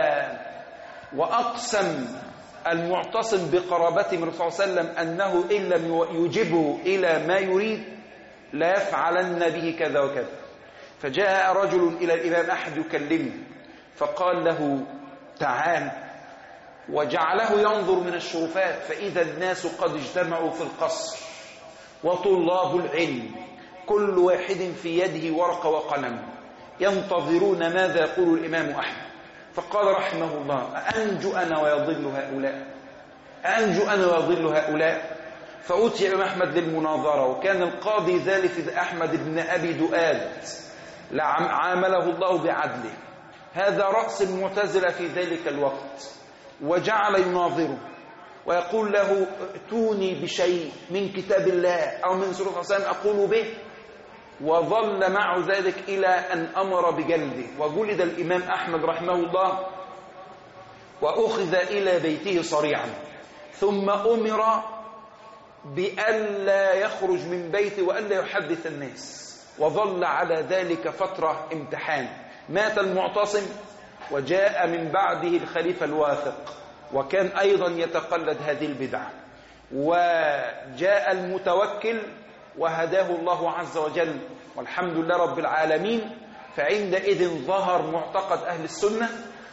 وأقسم المعتصم بقرابته من الرسول صلى الله عليه وسلم أنه إن لم يجبه إلى ما يريد لا يفعلن به كذا وكذا. فجاء رجل إلى الإمام أحد يكلمه، فقال له: تعال، وجعله ينظر من الشرفات فإذا الناس قد اجتمعوا في القصر وطلاب العلم كل واحد في يده ورقة وقلم ينتظرون ماذا يقول الإمام أحمد. فقال رحمه الله: أنجو أنا ويضل هؤلاء، أنجو أنا ويضل هؤلاء. فأتي الإمام أحمد للمناظرة، وكان القاضي ذلك أحمد بن أبي دؤاد عامله الله بعدله، هذا رأس المعتزلة في ذلك الوقت، وجعل يناظره ويقول له: ائتوني بشيء من كتاب الله أو من سورة الرحمن أقول به. وظل معه ذلك إلى أن أمر بجلده، وجلد الإمام أحمد رحمه الله وأخذ إلى بيته صريعا، ثم أمر بألا يخرج من بيته وألا يحدث الناس، وظل على ذلك فترة امتحان. مات المعتصم وجاء من بعده الخليفة الواثق، وكان أيضا يتقلد هذه البدعة، وجاء المتوكل وهداه الله عز وجل والحمد لله رب العالمين. فعندئذ ظهر معتقد أهل السنة،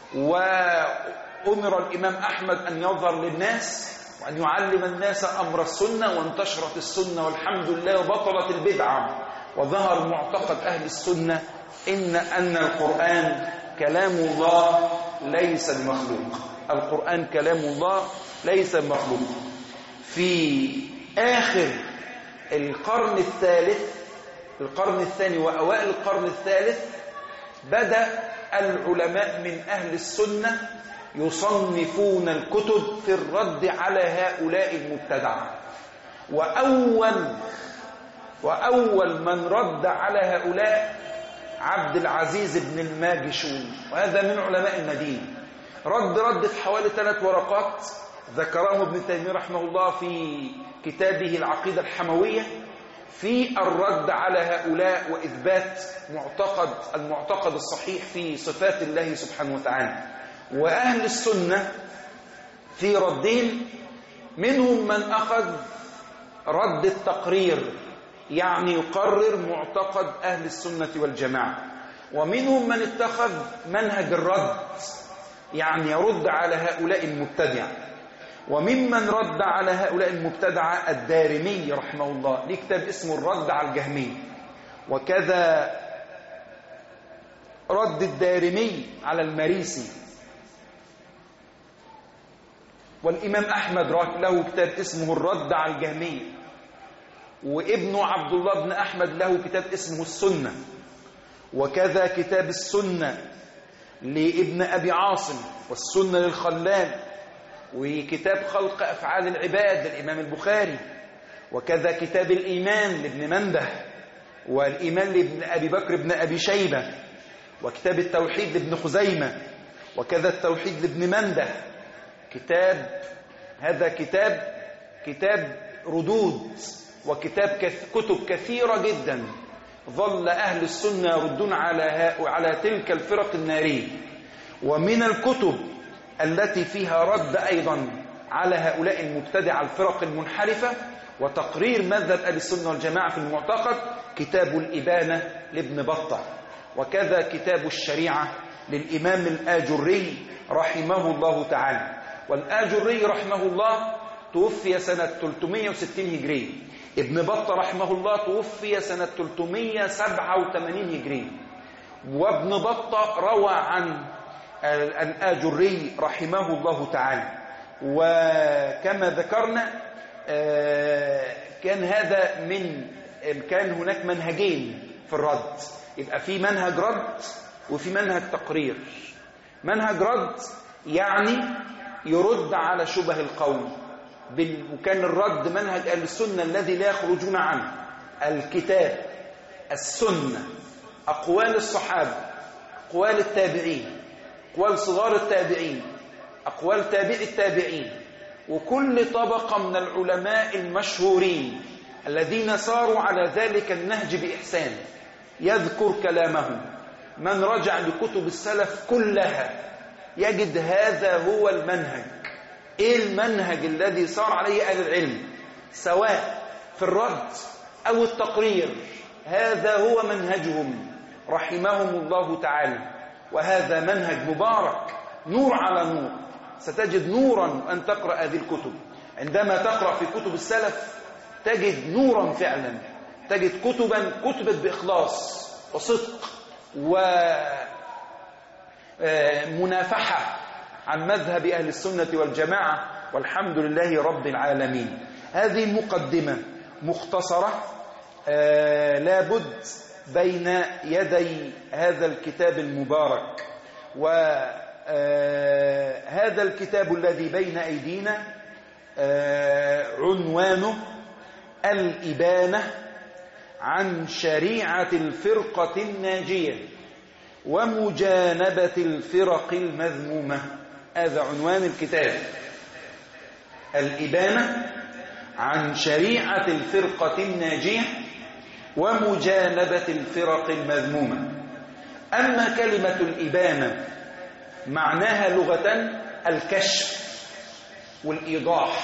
وأمر الإمام أحمد أن يظهر للناس وأن يعلم الناس أمر السنة، وانتشرت السنة والحمد لله وبطلت البدعة، وظهر معتقد أهل السنة إن أن القرآن كلام الله ليس المخلوق، القرآن كلام الله ليس المخلوق. في آخر القرن الثالث، القرن الثاني وأوائل القرن الثالث، بدأ العلماء من أهل السنة يصنفون الكتب في الرد على هؤلاء المبتدعة، وأول وأول من رد على هؤلاء عبد العزيز بن الماجشون، وهذا من علماء المدينة. رد رد في حوالي ثلاث ورقات ذكرهم ابن تيمية رحمه الله في كتابه العقيدة الحموية في الرد على هؤلاء وإثبات معتقد المعتقد الصحيح في صفات الله سبحانه وتعالى. وأهل السنة في ردين، منهم من أخذ رد التقرير، يعني يقرر معتقد أهل السنة والجماعة، ومنهم من اتخذ منهج الرد، يعني يرد على هؤلاء المبتدعة. وممن رد على هؤلاء المبتدعة الدارمي رحمه الله، ليه كتاب اسمه الرد على الجهمية، وكذا رد الدارمي على المريسي. والإمام أحمد له كتاب اسمه الرد على الجهمية، وابنه عبد الله بن أحمد له كتاب اسمه السنة، وكذا كتاب السنة لابن أبي عاصم، والسنة للخلال، وكتاب خلق أفعال العباد للإمام البخاري، وكذا كتاب الإيمان لابن منده، والإيمان لابن أبي بكر بن أبي شيبة، وكتاب التوحيد لابن خزيمة، وكذا التوحيد لابن منده. كتاب هذا كتاب كتاب ردود، وكتاب كتب كثيرة جدا ظل أهل السنة يردون على على تلك الفرق النارية. ومن الكتب التي فيها رد أيضا على هؤلاء المبتدع الفرق المنحرفة وتقرير مذهب أهل السنة والجماعة في المعتقد كتاب الإبانة لابن بطة، وكذا كتاب الشريعة للإمام الآجري رحمه الله تعالى. والآجري رحمه الله توفي سنة ثلاثمائة وستين هجرية، ابن بطة رحمه الله توفي سنة ثلاثمائة وسبعة وثمانين هجرية. وابن بطة روى عن الآجري رحمه الله تعالى. وكما ذكرنا كان هذا من كان هناك منهجين في الرد، يبقى في منهج رد وفي منهج تقرير. منهج رد يعني يرد على شبه القوم، وكان الرد منهج أهل السنة الذي لا يخرجون عنه: الكتاب، السنة، أقوال الصحابة، أقوال التابعين، أقوال صغار التابعين، أقوال تابع التابعين، وكل طبقة من العلماء المشهورين الذين ساروا على ذلك النهج بإحسان يذكر كلامهم. من رجع لكتب السلف كلها يجد هذا هو المنهج. إيه المنهج الذي صار عليه أهل العلم سواء في الرد أو التقرير؟ هذا هو منهجهم رحمهم الله تعالى، وهذا منهج مبارك نور على نور، ستجد نورا أن تقرأ هذه الكتب. عندما تقرأ في كتب السلف تجد نورا فعلا، تجد كتبا كتبت بإخلاص وصدق ومنافحة عن مذهب أهل السنة والجماعة، والحمد لله رب العالمين. هذه المقدمة مختصرة لابد بين يدي هذا الكتاب المبارك. وهذا الكتاب الذي بين أيدينا عنوانه الإبانة عن شريعة الفرقة الناجية ومجانبة الفرق المذمومة. هذا عنوان الكتاب، الإبانة عن شريعة الفرقة الناجية ومجانبة الفرق المذمومة. أما كلمة الإبانة معناها لغة الكشف والإيضاح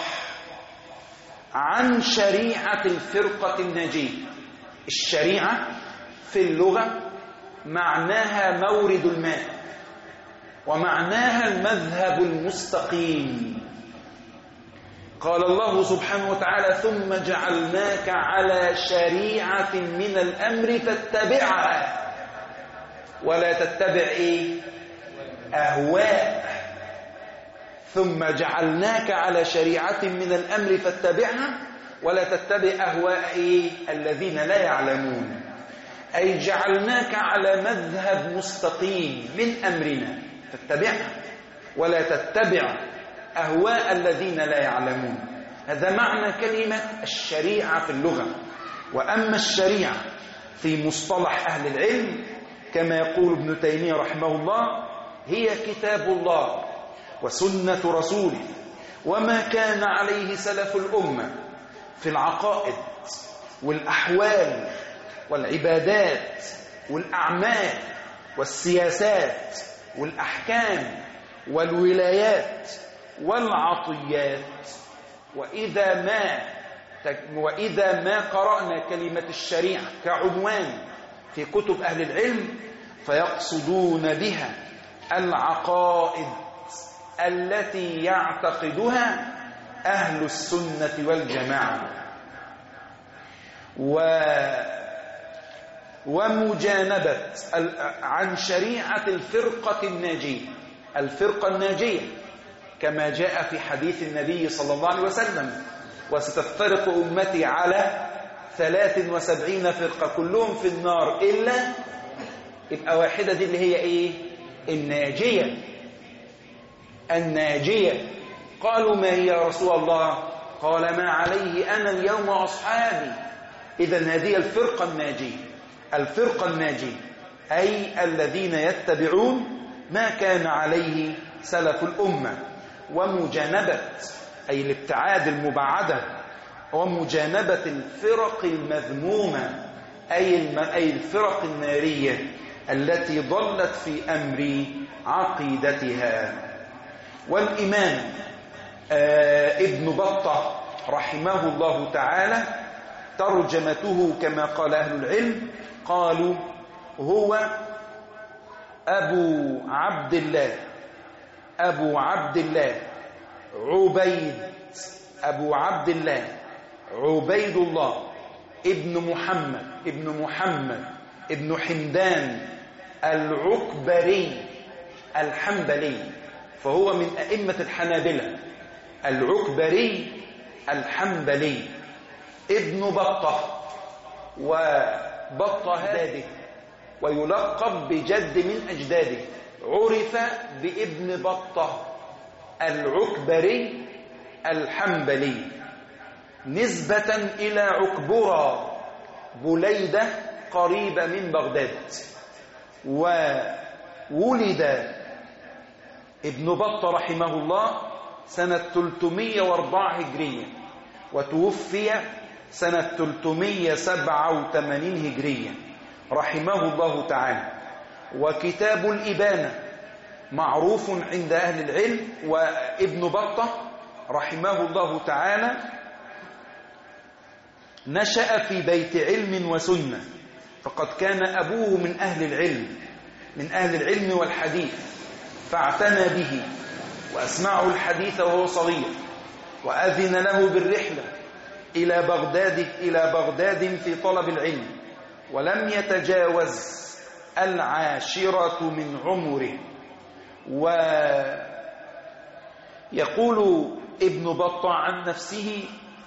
عن شريعة الفرقة الناجية. الشريعة في اللغة معناها مورد الماء، ومعناها المذهب المستقيم. قال الله سبحانه وتعالى: ثم جعلناك على شريعة من الأمر فاتبعها ولا تتبع إيه؟ أهواء. ثم جعلناك على شريعة من الأمر فاتبعها ولا تتبع أهواء إيه؟ الذين لا يعلمون. أي جعلناك على مذهب مستقيم من أمرنا فاتبعها ولا تتبع أهواء الذين لا يعلمون. هذا معنى كلمة الشريعة في اللغة. وأما الشريعة في مصطلح أهل العلم كما يقول ابن تيمية رحمه الله هي كتاب الله وسنة رسوله وما كان عليه سلف الأمة في العقائد والأحوال والعبادات والأعمال والسياسات والأحكام والولايات والعطيات. وإذا ما وإذا ما قرأنا كلمة الشريعة كعنوان في كتب أهل العلم فيقصدون بها العقائد التي يعتقدها أهل السنة والجماعة، و ومجانبة عن شريعة الفرقة الناجية. الفرقة الناجية كما جاء في حديث النبي صلى الله عليه وسلم: وستفترق أمتي على ثلاث وسبعين فرقة كلهم في النار إلا، يبقى واحدة دي اللي هي إيه؟ الناجية. الناجية. قالوا: ما هي يا رسول الله؟ قال: ما عليه أنا اليوم وأصحابي. إذن هذه الفرقة الناجية. الفرقة الناجية أي الذين يتبعون ما كان عليه سلف الأمة، ومجانبة أي الابتعاد المبعدة، ومجانبة الفرق المذمومة أي الفرق النارية التي ضلت في أمر عقيدتها. والإمام آه ابن بطة رحمه الله تعالى ترجمته كما قال أهل العلم قالوا: هو أبو عبد الله أبو عبد الله عبيد أبو عبد الله عبيد الله ابن محمد ابن محمد ابن حمدان العكبري الحنبلي، فهو من أئمة الحنابلة. العكبري الحنبلي ابن بطة، وبطة هذه ويلقب بجد من أجداده، عرف بابن بطة العكبري الحنبلي نسبة إلى عكبرى بليدة قريبة من بغداد. وولد ابن بطة رحمه الله سنة ثلاثمائة وأربعة هجرية، وتوفي سنة ثلاثمائة وسبعة وثمانين هجرية رحمه الله تعالى. وكتاب الإبانة معروف عند أهل العلم. وابن بطة رحمه الله تعالى نشأ في بيت علم وسنة، فقد كان أبوه من أهل العلم من أهل العلم والحديث، فاعتنى به وأسمعه الحديث وهو صغير، وأذن له بالرحلة إلى بغداد إلى بغداد في طلب العلم، ولم يتجاوز العاشرة من عمره. ويقول ابن بطة عن نفسه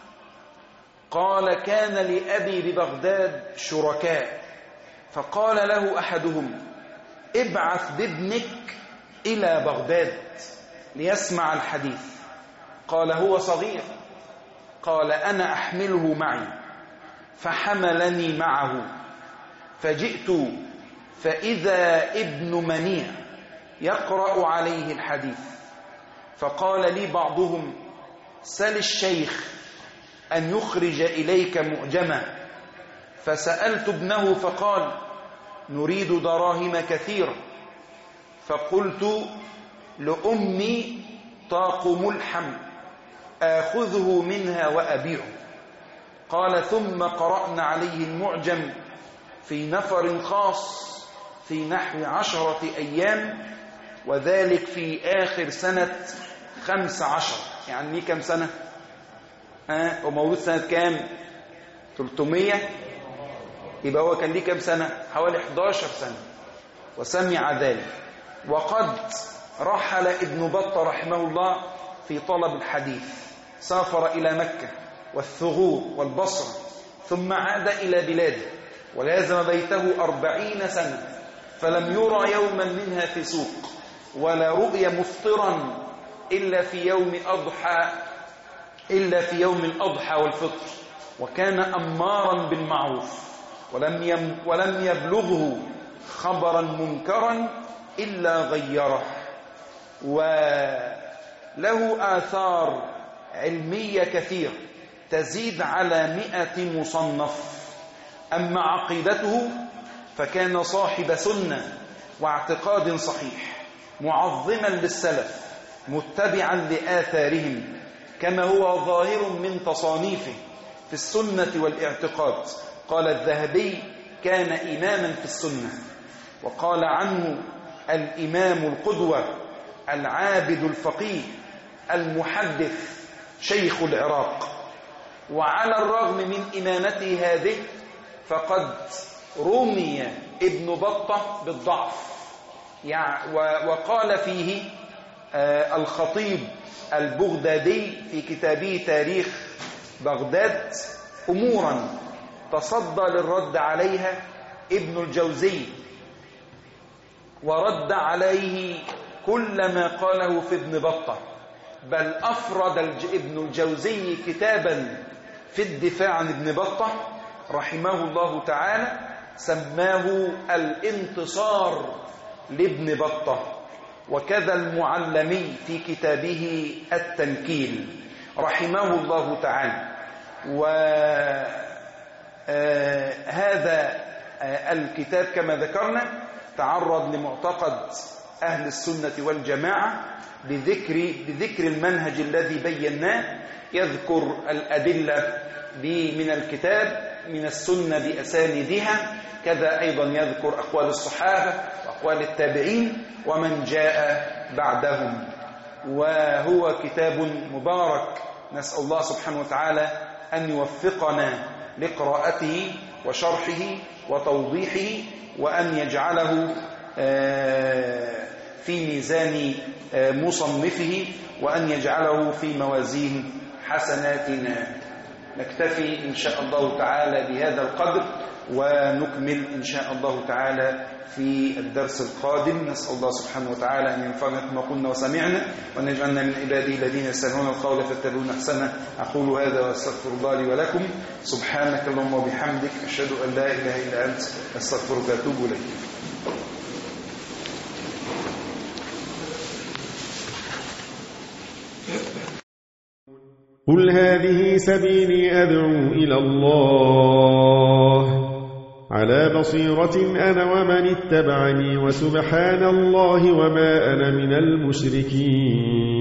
قال: كان لأبي ببغداد شركاء، فقال له أحدهم: ابعث بابنك إلى بغداد ليسمع الحديث. قال: هو صغير. قال: أنا أحمله معي. فحملني معه، فجئت فإذا ابن منيع يقرأ عليه الحديث. فقال لي بعضهم: سل الشيخ أن يخرج إليك مؤجما. فسألت ابنه فقال: نريد دراهم كثيرة. فقلت: لأمي طاق ملحم آخذه منها وأبيعه. قال: ثم قرأنا عليه المعجم في نفر خاص في نحو عشرة أيام، وذلك في آخر سنة خمس عشر. يعني ليه كم سنة؟ ها ومولود سنة كام؟ ثلاثمية. يبقى هو كان ليه كم سنة؟ حوالي إحدى عشرة سنة وسمع ذلك. وقد رحل ابن بطة رحمه الله في طلب الحديث، سافر إلى مكة والثغور والبصرة، ثم عاد إلى بلاده ولازم بيته أربعين سنة، فلم يرى يوما منها في سوق، ولا رؤي مفطرا إلا في يوم أضحى إلا في يوم الأضحى والفطر، وكان أمارا بالمعروف، ولم يم ولم يبلغه خبرا منكرا إلا غيره. وله آثار علمية كثيرة تزيد على مئة مصنف. أما عقيدته فكان صاحب سنة واعتقاد صحيح، معظما للسلف، متبعا لآثارهم، كما هو ظاهر من تصانيفه في السنة والاعتقاد. قال الذهبي: كان إماما في السنة. وقال عنه: الإمام القدوة، العابد الفقيه، المحدث، شيخ العراق. وعلى الرغم من إمامته هذه فقد رمي ابن بطة بالضعف، وقال فيه الخطيب البغدادي في كتابه تاريخ بغداد أمورا تصدى للرد عليها ابن الجوزي، ورد عليه كل ما قاله في ابن بطة، بل أفرد ابن الجوزي كتابا في الدفاع عن ابن بطة رحمه الله تعالى، سماه الانتصار لابن بطة. وكذا المعلمي في كتابه التنكيل رحمه الله تعالى. وهذا الكتاب كما ذكرنا تعرض لمعتقد أهل السنة والجماعة بذكر, بذكر المنهج الذي بيناه، يذكر الأدلة من الكتاب من السنة بأساندها، كذا أيضا يذكر أقوال الصحابة وأقوال التابعين ومن جاء بعدهم. وهو كتاب مبارك، نسأل الله سبحانه وتعالى أن يوفقنا لقراءته وشرحه وتوضيحه، وأن يجعله في ميزان مصنفه، وأن يجعله في موازين حسناتنا. نكتفي إن شاء الله تعالى بهذا القدر، ونكمل إن شاء الله تعالى في الدرس القادم. نسأل الله سبحانه وتعالى أن ينفعنا بما قلنا وسمعنا، وأن يجعلنا من عباده الذين يستمعون القول فيتبعون أحسنه. أقول هذا وأستغفر الله لي ولكم. سبحانك اللهم وبحمدك، أشهد أن لا إله إلا أنت، أستغفرك وأتوب إليك. قل هذه سبيلي أدعو إلى الله على بصيرة أنا ومن اتبعني، وسبحان الله وما أنا من المشركين.